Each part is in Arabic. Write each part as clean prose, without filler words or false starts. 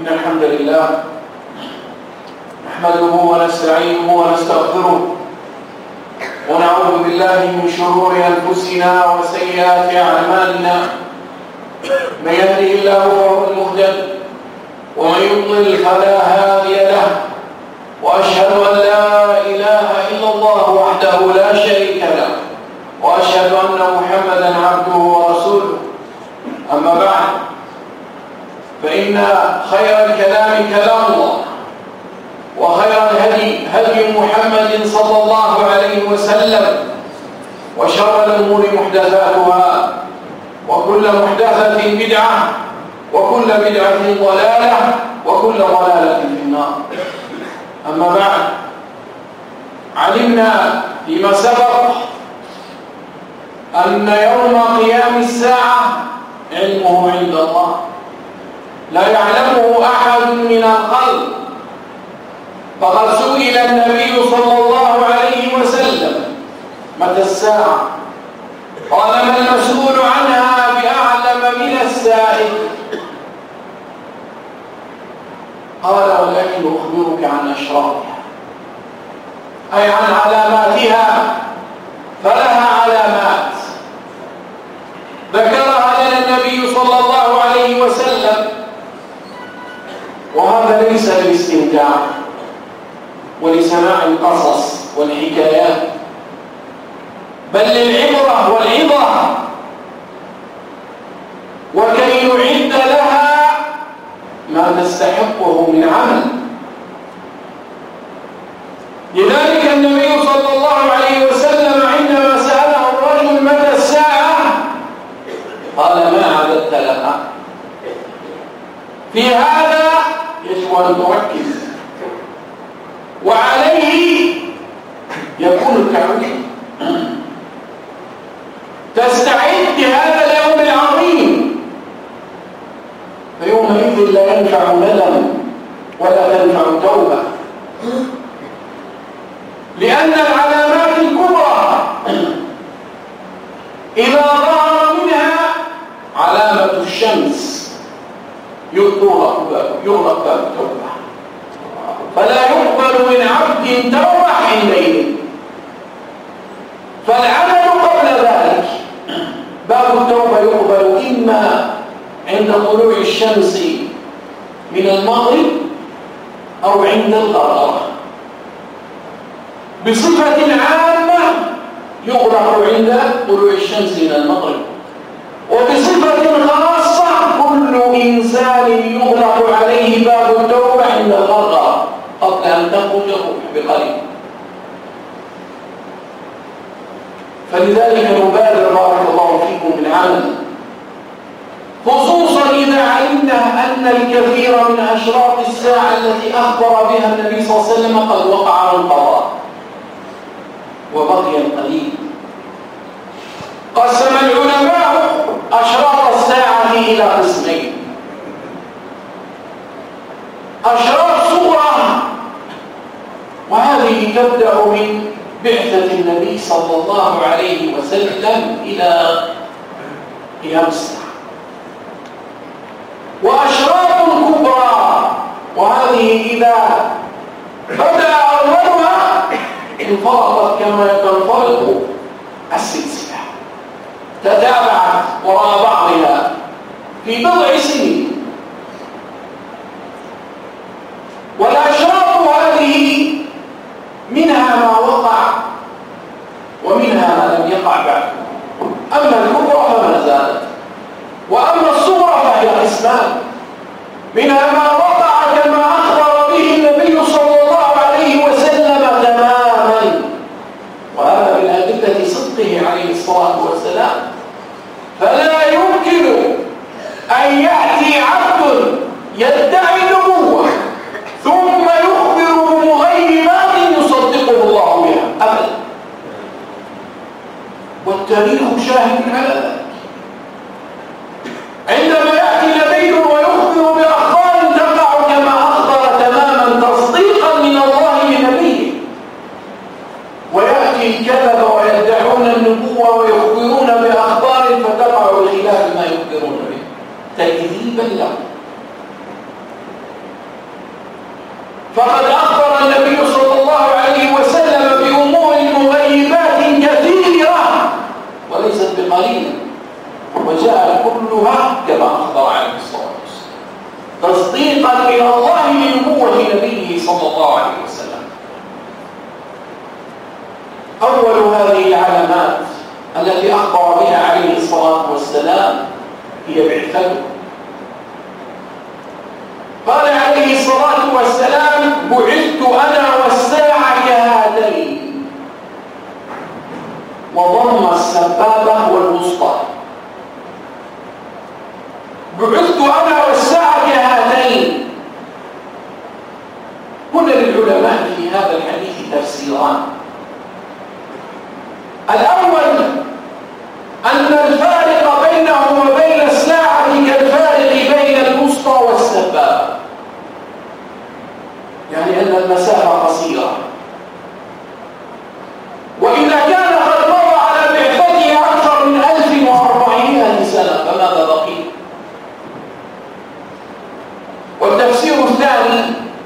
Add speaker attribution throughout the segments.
Speaker 1: إن الحمد لله نحمده ونستعينه ونستغفره ونعوذ بالله من شرور أنفسنا وسيئات أعمالنا. من يهده الله فهو المهتد ومن يضلل فلا هادي له، وأشهد أن لا إله إلا الله وحده لا شريك له، وأشهد أن محمدا عبده ورسوله. أما بعد، فإن خير الكلام كلام الله، وخير الهدي هدي محمد صلى الله عليه وسلم، وشر الأمور محدثاتها، وكل محدثة بدعة، وكل بدعة ضلالة، وكل ضلالة في النار. أما بعد، علمنا فيما سبق أن يوم قيام الساعة علمه عند الله، لا يعلمه أحد من الخلق. فقد سئل النبي صلى الله عليه وسلم: متى الساعة؟ قال: ما المسؤول عنها بأعلم من السائل. قال: ولكن أخبرك عن أشراطها، أي عن علاماتها، فلها علامات ذكرها لنا النبي صلى الله عليه وسلم. وهذا ليس للاستمتاع ولسماع القصص والحكايات، بل للعبرة والعظة، وكي نعد لها ما تستحقه من عمل. لذلك النبي صلى الله عليه وسلم عندما سأله الرجل: متى الساعة؟ قال: ما عددت لها. في هذا يجب أن تركز، وعليه يكون التعويض. تستعد لهذا اليوم العظيم، فيومئذ لا ينفع ندم ولا تنفع توبة، لأن العلامات الكبرى إذا ظهر منها علامة الشمس يغلق باب التوبة، فلا يقبل من عبد توبة حينئذ. فالعمل قبل ذلك، باب التوبة يقبل إما عند طلوع الشمس من المغرب أو عند الغرب. بصفة عامة يغلق عند طلوع الشمس من المغرب، وبصفة خاصة كل إنسان يغلق عليه باب التوبة عند الغرب قبل أن تخرج الروح بقليل. فلذلك نبادر بارك الله فيكم بالعمل، خصوصا إذا علمنا أن الكثير من أشراط الساعة التي أخبر بها النبي صلى الله عليه وسلم قد وقع وانقضى وبقي القليل. قسم العلماء أشراط الساعة إلى قسمين: أشراط صغرى، وهذه تبدأ من بعثة النبي صلى الله عليه وسلم إلى قيام الساعة، وأشراط كبرى، وهذه إذا بدأ أولها انفرطت كما تنفرط السلسلة، تتابعت وراء بعضها في بضع سنين. والأشراط هذه منها ما وقع ومنها ما لم يقع بعد. أما الكبرى فما زالت، وأما الصغرى فهي قسمان: منها ما وقع كما أخبر به النبي صلى الله عليه وسلم تماما، وهذا من أدلة صدقه عليه الصلاة والسلام. فلا يمكن أن يأتي عبد يدعي النبوة ثم يخبر بمغيبات يصدقه الله بها أبدا، والتاريخ شاهد على ذلك. عندما يأتي نبي ويخبر بأخبار تقع كما أخبر تماما تصديقا من الله لنبيه، ويأتي الكذب ويدعون النبوة ويخبرون بأخبار فتقع بخلاف ما يخبرون به تكذيبا له. الله عليه وسلم. أول هذه العلامات التي أخبر بها عليه الصلاة والسلام هي بعثته. قال عليه الصلاة والسلام: بعثت أنا والساعة كهاتين، وضم السبابة والوسطى. بعثت أنا والساعة كهاتين. هنا للعلماء في هذا الحديث تفسيران. الأول أن الفارق بينه وبين الساعة كالفارق بين الوسطى والسبابة، يعني أن المسافة قصيرة. وإذا كان قد مضى على بعثته أكثر من 1400 سنة فماذا بقي؟ والتفسير الثاني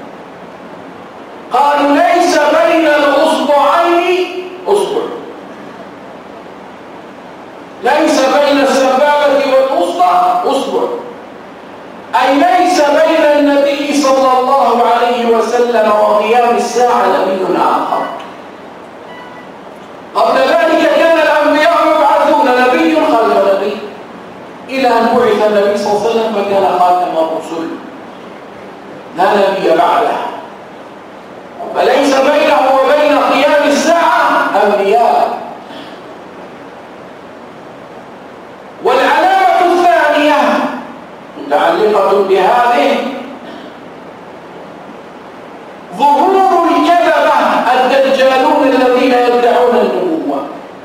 Speaker 1: قالوا: ليس بين الأصبعين أصبع، ليس بين السبابة والوسطى أصبع، أي ليس بين النبي صلى الله عليه وسلم وقيام الساعة نبي آخر. قبل ذلك كان الأنبياء يبعثون نبي خلف نبي إلى أن بعث النبي صلى الله عليه وسلم فكان خاتم الرسل، لا نبي بعده. فليس بينه وبين قيام الساعة أنبياء. والعلامة الثانية متعلقة بهذه ظهور الكذبة الدجالون الذين يدعون النبوة.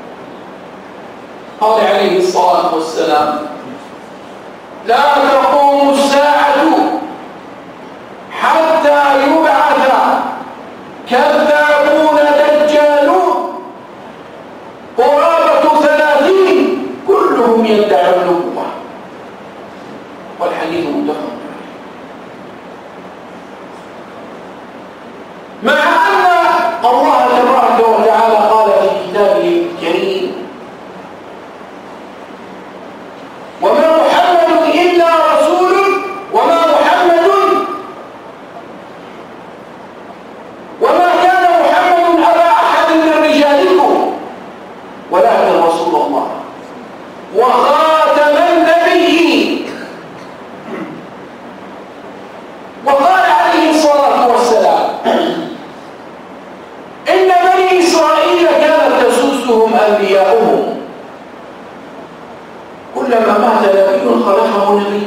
Speaker 1: قال عليه الصلاة والسلام: لا تقوم الساعة حتى يبعث كذابون دجالون قرابة 30 كلهم يدعون النبوة. والحديث متفق عليه. مع أن الله تبارك وتعالى قال في كتابه الكريم: وما محمد إلا رسول وما كان محمد أبا أحد من رجالكم ولكن رسول الله وخاتم النبيين. وقال عليه الصلاة والسلام: إن بني إسرائيل كانت تسوسهم أنبياؤهم، كلما مات نبي خلفه نبي،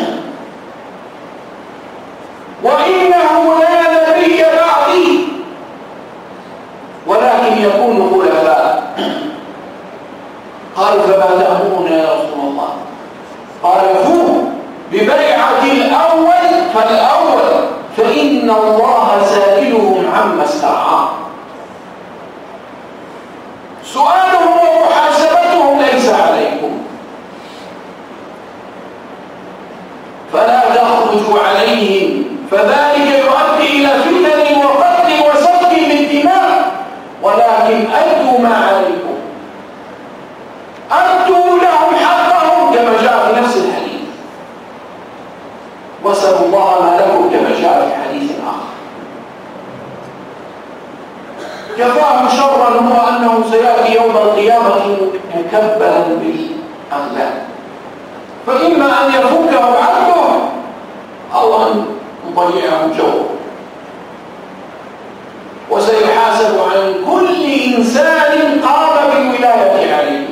Speaker 1: وإنه لا نبي بعدي ولكن يكون خلفاء. قالوا: فما تأمرنا يا رسول الله؟ قال: فوه ببيعة الأول فالأول، فإن الله سائلهم عما استرعاه. سؤالهم ومحاسبتهم ليس عليكم، فلا تخرجوا عليهم، فذلك يؤدي إلى فتن وقتل وسفك للدماء، ولكن أدوا ما عليكم، أدوا لهم حقهم كما جاء في نفس الحديث، واسألوا الله ما لكم كما جاء في حديث آخر. كفاه شرا هو أنه سيأتي يوم القيامة مكبلا بالأغلال، فإما أن يفكه عبده أو أن يضيعه جوه. وسيحاسب عن كل إنسان قام بالولاية عليه،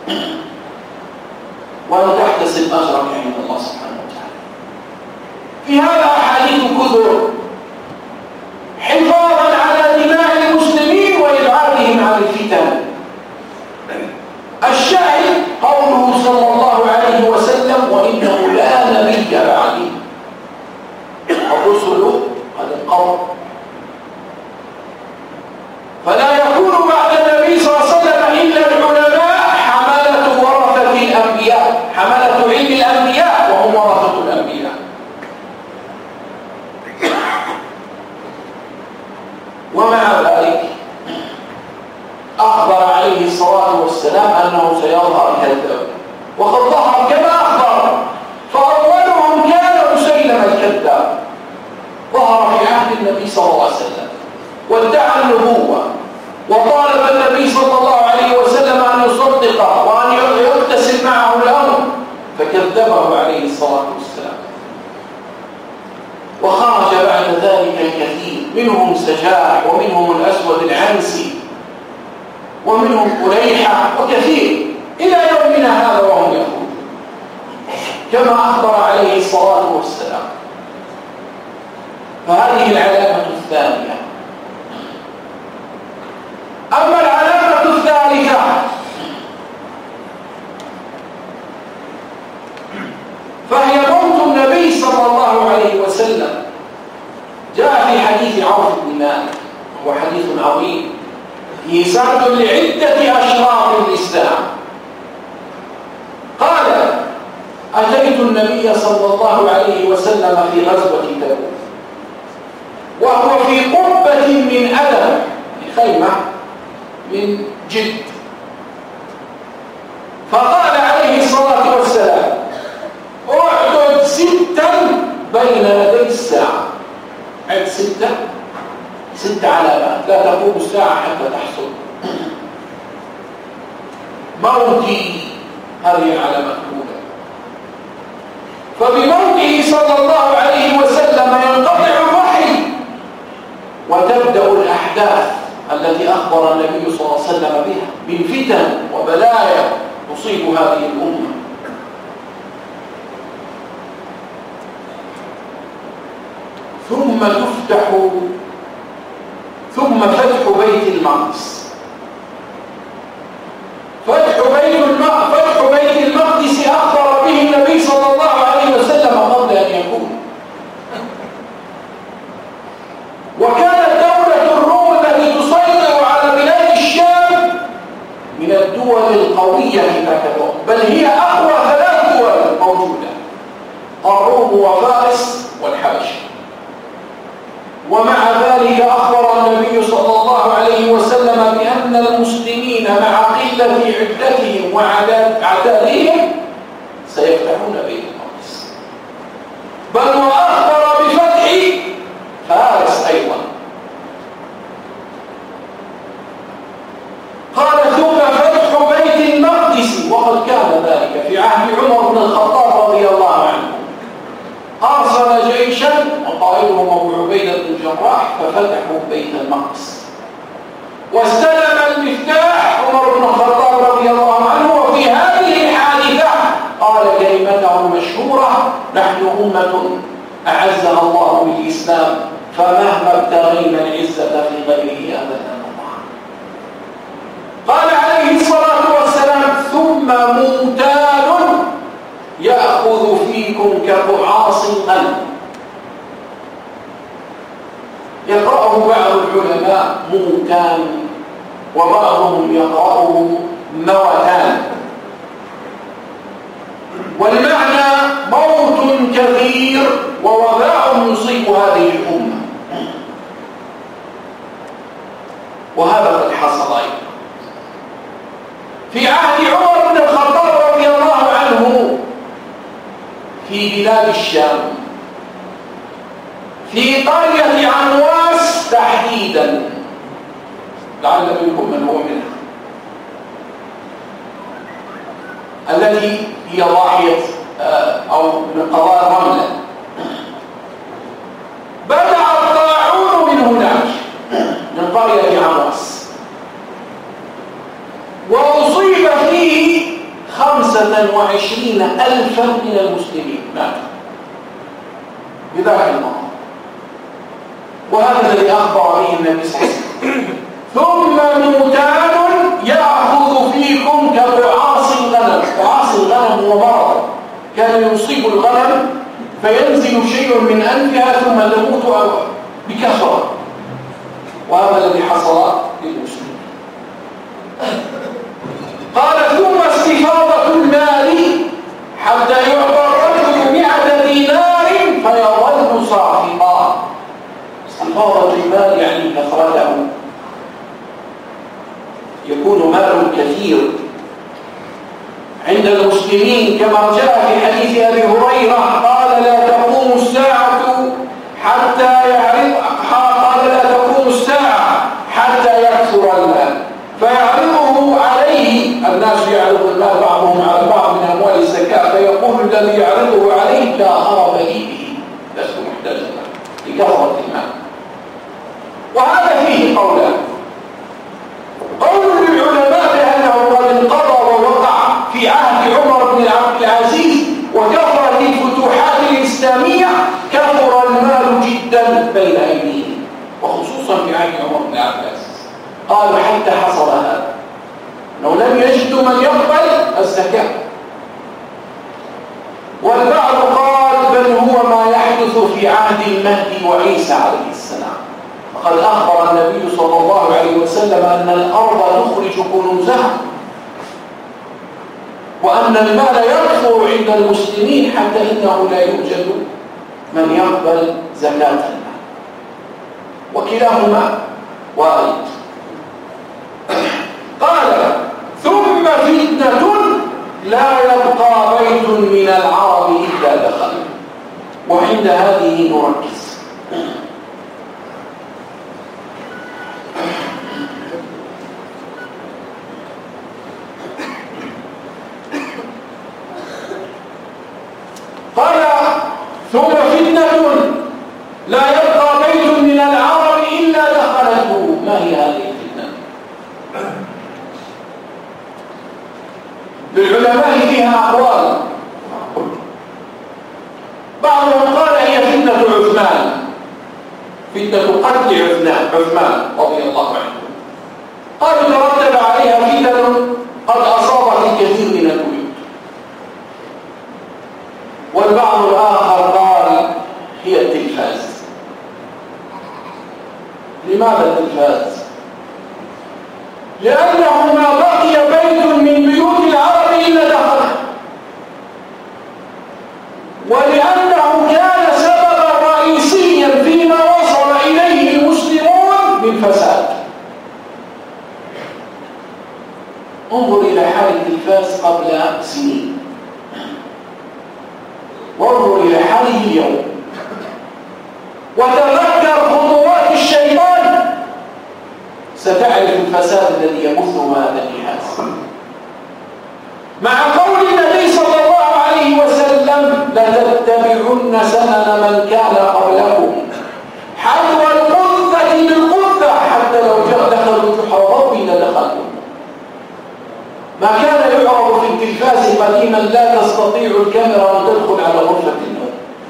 Speaker 1: وأن تحتسب أجرك عند الله سبحانه وتعالى. في هذا أحاديث كثر حفاظا على دماء المسلمين وإبعادهم عن الفتن. الشاهد قوله صلى الله عليه وسلم: وإنه لا نبي بعدي، الرسل قد انقضوا، فلا يكون بعد النبي صلى الله عليه وسلم إلا العلماء حملة ورثة الأنبياء، حملة علم الأنبياء وهم ورثة الأنبياء. ومع ذلك أخبر عليه الصلاة والسلام أنه سيظهر كذاب، وقد ظهر كما أخبر. فأولهم كان مسيلمة الكذاب، ظهر في عهد النبي صلى الله عليه وسلم، وادعى النبوة وطالب النبي صلى الله عليه وسلم أن يصدقه وأن يغتسل معه الأمر، فكذبه عليه الصلاة والسلام. وخرج بعد ذلك الكثير، منهم سجاح ومنهم الأسود العنسي ومنهم قليحة وكثير إلى يومنا هذا وهم يخرجون كما أخبر عليه الصلاة والسلام. فهذه العلامة الثانية. أما العلامة الثالثة فهي موت النبي صلى الله عليه وسلم. جاء في حديث عوف بن مالك، هو حديث عظيم فيه سرد لعدة أشراط الإسلام. قال: أتيت النبي صلى الله عليه وسلم في غزوة تبوك وهو في قبة من أدم، خيمة من جلد، فقال عليه الصلاة والسلام: اعدد 6 بين يدي الساعة. عد 6 علامات لا تقوم الساعة حتى تحصل. موتي، هذه العلامات الأولى. فبموته صلى الله عليه وسلم ينقطع الوحي وتبدأ الأحداث التي أخبر النبي صلى الله عليه وسلم بها من فتن وبلايا تصيب هذه الأمة. ثم فتح بيت المقدس. فتح بيت المقدس أخبر به النبي صلى الله عليه وسلم قبل أن يكون. وكانت دولة الروم التي تسيطر على بلاد الشام من الدول القوية هناك، بل هي أقوى 3 دول موجودة: الروم وفارس والحبشة. ومع ذلك أخبر النبي صلى الله عليه وسلم بأن المسلمين مع قلة عدتهم وعدادهم سيفتحون بيت المقدس، بل وأخبر بفتح فارس أيضا. قال: ثم فتح بيت المقدس، وقد كان ذلك في عهد عمر بن الخطاب رضي الله عنه. أرسل جيشا وقائدهم أبو عبيدة بن الجراح ففتحوا بيت المقدس، واستلم المفتاح عمر بن الخطاب رضي الله عنه. وفي هذه الحادثة قال كلمته المشهورة: نحن أمة أعزها الله بالإسلام، فمهما ابتغينا العزة في غيره أبدا الله. قال عليه الصلاة والسلام: ثم موتان يأخذ فيكم كقعاص الغنم. يقرأه بعض العلماء موتان وبعضهم يقرأه موتان، والمعنى موت كثير ووباء يصيب هذه الأمة. وهذا قد حصل أيضا في عهد عمر بن الخطاب رضي الله عنه في بلاد الشام، في قرية عنواس تحديدا، لعل منكم من هو منها، التي هي ضاحية أو من قضاء رملة. بدأ الطاعون من هناك، من قرية عنواس، وأصيب فيه 25,000 من المسلمين ماتوا بذاك الموت. وهذا الذي أخبر به النبي صلى الله عليه وسلم: ثم موتان يأخذ فيكم كقعاص الغنم. قعاص الغنم هو مرض كان يصيب الغنم فينزل شيء من أنفها ثم تموت بكثرة، وهذا الذي حصل للمسلمين. قال: ثم استفاضة المال حتى يعطى الرجل 100 دينار فيظل صاحبا. استفاضة المال يعني كثرته، يكون مال كثير عند المسلمين، كما جاء في حديث أبي هريرة قال: لا تقوم الساعة حتى يعرض، قال: لا تقوم الساعة أعرضه عليه لا هرب لي به، لست محتاجا لكثرة المال. وهذا فيه قولان: قول للعلماء بأنه قد انقضى ووقع في عهد عمر بن عبد العزيز وكثرت الفتوحات الإسلامية، كثر المال جدا بين أيديهم، وخصوصا في عهد عمر بن عبد العزيز. قالوا حتى حصل هذا لو لم يجدوا من يقبل الزكاة. والبعض قال بل هو ما يحدث في عهد المهدي وعيسى عليه السلام، فقد أخبر النبي صلى الله عليه وسلم أن الأرض تخرج كنوزها، وأن المال يكثر عند المسلمين حتى إنه لا يوجد من يقبل زكاة المال، وكلاهما وارد. قال ثم فتنة لا يبقى بيت من العرب إلا دخل. وعند هذه نركز. قال ثم فتنة لا يبقى بيت من العرب إلا دخلته. ما هي هذه الفتنة؟ للعلماء فيها أقوال. بعضهم قال هي فتنة عثمان، فتنة قتل عثمان رضي الله عنه. قالوا ترتب عليها فتن قد أصابت الكثير من البيوت. والبعض الآخر قال هي التلفاز. لماذا التلفاز؟ لأنه ما بقي بيت من بيوت العرب إلا دخله، ولأنه كان سببا رئيسيا فيما وصل إليه المسلمون من فساد. انظر إلى حال التلفاز قبل سنين، وانظر إلى حاله اليوم، وتذكر خطوات الشيطان، ستعرف الفساد الذي يبثه هذا الجهاز. مع قول النبي صلى الله عليه وسلم لتتبعن سنن من كان قبلكم حذو القذة بالقذة حتى لو دخلوا جحر ربي لدخلوا. ما كان يعرض في التلفاز قديما لا تستطيع الكاميرا أن تدخل على غرفة النوم.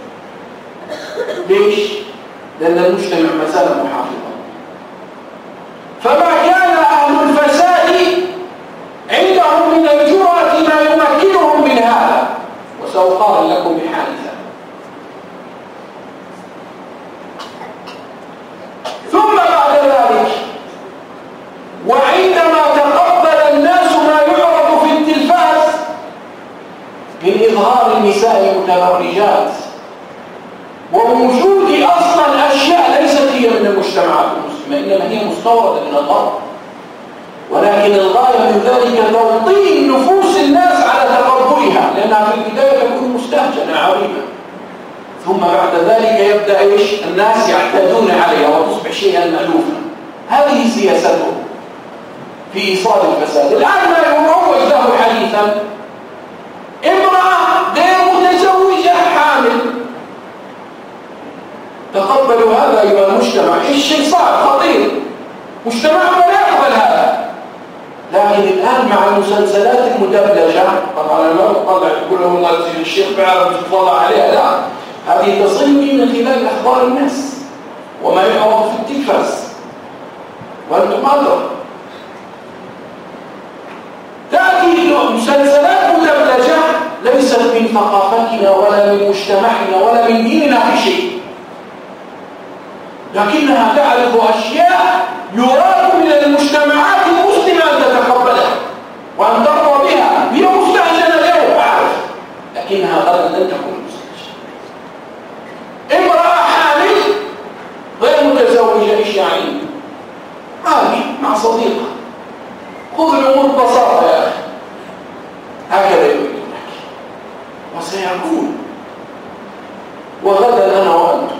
Speaker 1: ليش؟ لأن المجتمع ما زال محافظا. فما كان أهل الفساد عندهم من الجرأة ما يمكنهم من هذا، وسأقارن لكم بحادثة. ثم بعد ذلك وعندما تقبل الناس ما يعرض في التلفاز من إظهار النساء متبرجات ووجود أصلا أشياء ليست هي من المجتمعات المسلمة، إنما هي مستوردة من الغرب، ولكن الغاية من ذلك توطين نفوس الناس على تقبلها، لأنها في البداية تكون مستهجنة عريبة، ثم بعد ذلك يبدأ الناس يعتادون عليها وتصبح شيئا مألوفا. هذه سياستهم في إيصال الفساد. الآن ما يروج له حديثا امرأة غير متزوجة حامل. تقبلوا هذا أيها المجتمع، الشيء صعب خطير، مجتمعنا لا يقبل هذا. لكن الآن مع المسلسلات المدبلجة، طبعا أنا ما بطلع تقول والله الشيخ بيعرف يتطلع عليها، لا، هذه تصلني من خلال أخبار الناس وما يعرض في التلفاز وأنتم أدرى. تأتي مسلسلات مدبلجة ليست من ثقافتنا ولا من مجتمعنا ولا من ديننا في شيء، لكنها تعرف أشياء يراد من المجتمعات المسلمة أن تتقبلها وأن ترضى بها. هي مستهجنة اليوم أعرف، لكنها غدا لن تكون مستهجنة. امرأة حامل غير متزوجة، إيش يعني؟ عادي مع صديقة، خذ الأمور ببساطة يا أخي، هكذا يقول لك. وسيكون وغدا أنا وأنتم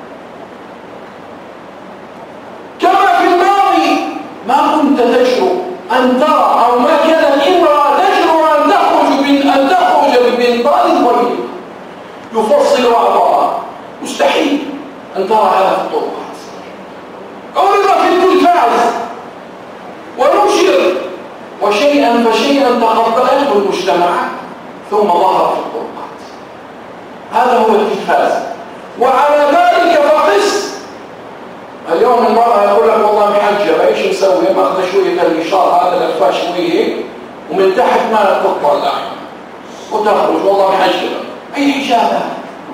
Speaker 1: كما في الماضي ما كنت تشعر أن ترى أو ما كانت امرأة تشعر أن تخرج ببنطال طويل آخر أعضاء. مستحيل أن ترى هذا في الطرقات. عرض في التلفاز ونشر، وشيئا فشيئا تقبلته المجتمعات ثم ظهر في الطرقات. هذا هو التلفاز. وعلى ذلك فقس. اليوم المرأة يقول لك والله محجبة، ايش نسوي؟ ماخذ شوية الإشارة هذا لفاه شوية ومن تحت ما تطلع وتخرج والله محجبة. أي حجاب هذا؟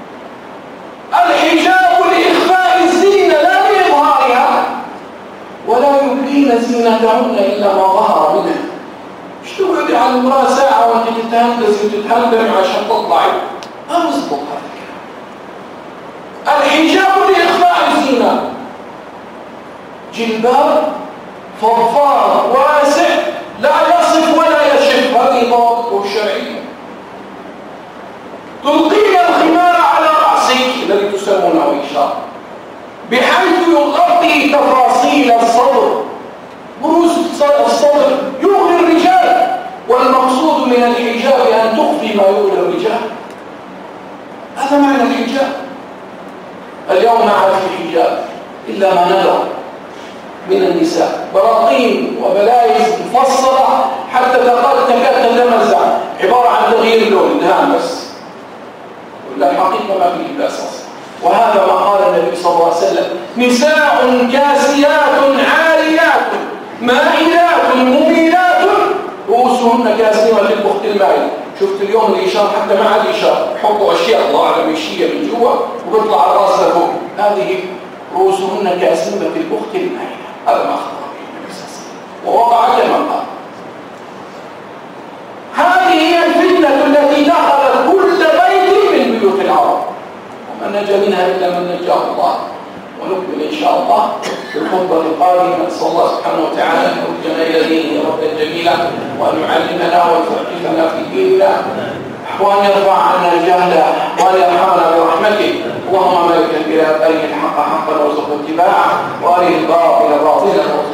Speaker 1: الحجاب لإخفاء الزينة لا لإظهارها، ولا يبدين زينتهن إلا ما ظهر منها. مش تقعدي على المرأة ساعة وانت تتهندسي وتتهندمي عشان تطلعي؟ ما مزبط هذا الكلام. الحجاب لإخفاء الزينة، جلباب فضفاض واسع لا يصف ولا يشف، هذه ضابطه شرعية. تلقين الخمار على رأسك الذي تسمونه إشارة، بحيث يغطي تفاصيل الصدر. بروز الصدر يغري الرجال، والمقصود من الحجاب أن تخفي ما يغري الرجال. هذا معنى الحجاب. اليوم ما عاد في حجاب إلا ما ندر من النساء، براقين وبلايز مفصلة حتى تكاد تتمزع، عبارة عن تغيير اللون دهان بس، ولا الحقيقة ما في لباس أصلا. وهذا ما قال النبي صلى الله عليه وسلم: نساء كاسيات عاريات مائلات مميلات رؤوسهن كاسنمة البخت المائل. شفت اليوم الإشارة حتى ما عاد إشارة، يحطوا أشياء الله أعلم إيشية من جوا وبيطلع الرأس لفوق. هذه رؤوسهن كاسنمة البخت المائل. هذا ما أخبر به النبي صلى الله عليه وسلم، ووقع كما قال. هذه هي الفتنة التي دخلت كل بيت من بيوت العرب، وما نجا منها إلا من نجاه الله. ونكمل إن شاء الله في الخطبة القادمة. نسأل الله سبحانه وتعالى أن يرجعنا إلى دينه ردا جميلا، وأن يعلمنا ويفقهنا في ديننا، وأن يرفع عنا الجهل، وأن يرحمنا برحمته. اللهم مالك البلاد أرنا الحق حقا وارزقنا اتباعه، وأرنا الباطل باطلا